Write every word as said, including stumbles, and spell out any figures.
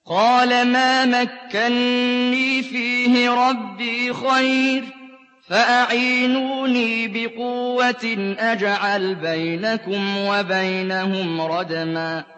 قَالَ مَا مَكَّنِّي فِيهِ رَبِّي خَيْرٌ فَأَعِينُونِي بِقُوَّةٍ أَجْعَلْ بَيْنَكُمْ وَبَيْنَهُمْ رَدْمًا